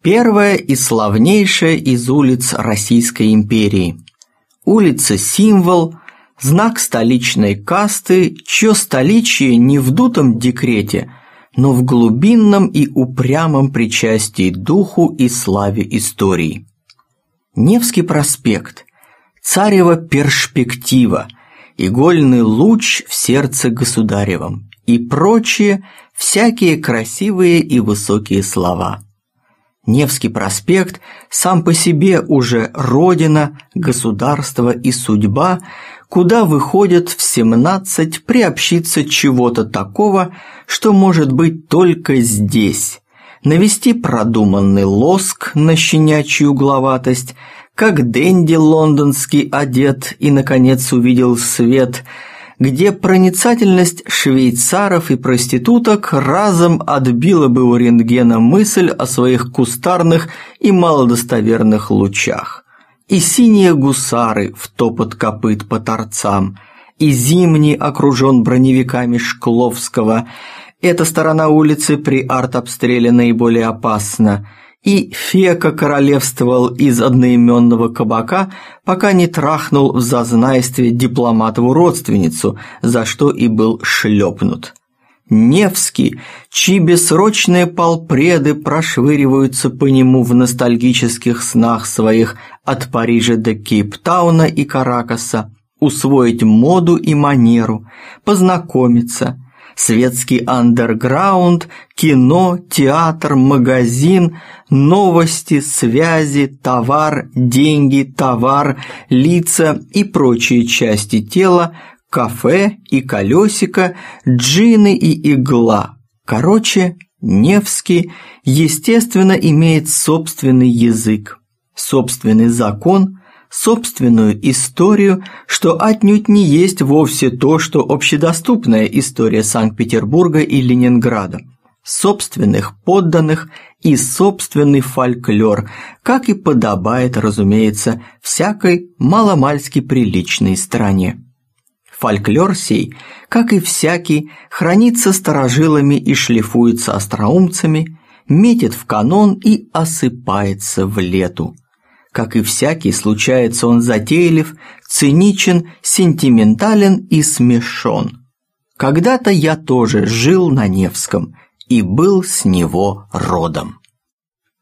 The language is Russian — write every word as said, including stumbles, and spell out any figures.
Первая и славнейшая из улиц Российской империи. Улица-символ, знак столичной касты, чье столичие не в дутом декрете, но в глубинном и упрямом причастии духу и славе истории. Невский проспект, царева перспектива, игольный луч в сердце государевом и прочие всякие красивые и высокие слова. Невский проспект сам по себе уже родина, государство и судьба, куда выходят в семнадцать приобщиться чего-то такого, что может быть только здесь, навести продуманный лоск на щенячью угловатость, как денди лондонский одет и, наконец, увидел свет, где проницательность швейцаров и проституток разом отбила бы у рентгена мысль о своих кустарных и малодостоверных лучах. И синие гусары в топот копыт по торцам, и Зимний окружен броневиками Шкловского. Эта сторона улицы при артобстреле наиболее опасна, и Фека королевствовал из одноименного кабака, пока не трахнул в зазнайстве дипломатову родственницу, за что и был шлепнут. Невский, чьи бессрочные полпреды прошвыриваются по нему в ностальгических снах своих от Парижа до Кейптауна и Каракаса, усвоить моду и манеру, познакомиться. Светский андерграунд, кино, театр, магазин, новости, связи, товар, деньги, товар, лица и прочие части тела, кафе и колесико, джины и игла. Короче, Невский, естественно, имеет собственный язык, собственный закон, собственную историю, что отнюдь не есть вовсе то, что общедоступная история Санкт-Петербурга и Ленинграда, собственных подданных и собственный фольклор, как и подобает, разумеется, всякой маломальски приличной стране. Фольклор сей, как и всякий, хранится старожилами и шлифуется остроумцами, метит в канон и осыпается в лету. Как и всякий, случается он затейлив, циничен, сентиментален и смешон. Когда-то я тоже жил на Невском и был с него родом.